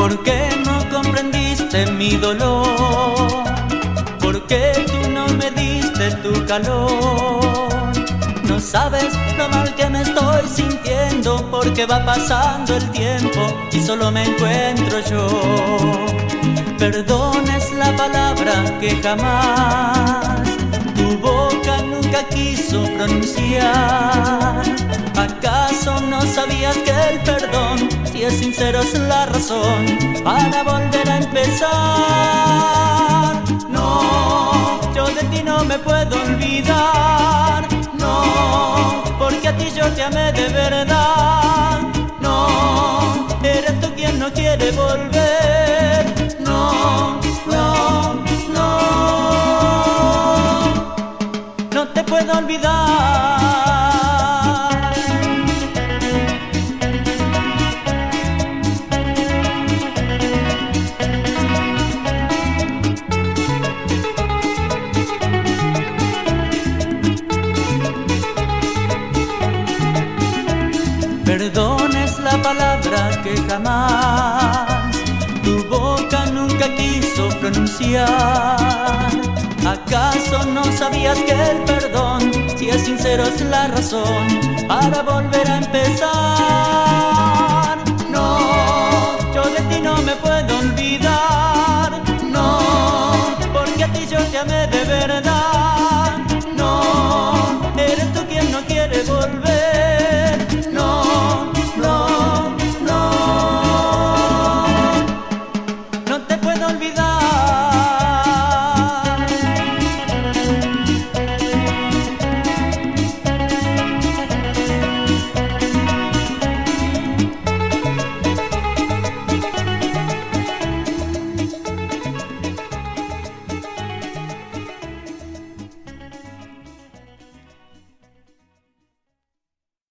¿Por qué no comprendiste mi dolor? ¿Por qué tú no me diste tu calor? No sabes lo mal que me estoy sintiendo, porque va pasando el tiempo y solo me encuentro yo. Perdón es la palabra que jamás tu boca nunca quiso pronunciar. ¿Acaso no sabías que el perdón, si es sincero, es la razón para volver a empezar? No, yo de ti no me puedo olvidar. No, porque a ti yo te amé de verdad. No, eres tú quien no quiere volver. No, no, no, no te puedo olvidar. Perdón es la palabra que jamás tu boca nunca quiso pronunciar. ¿Acaso no sabías que el perdón, si es sincero, es la razón para volver a empezar?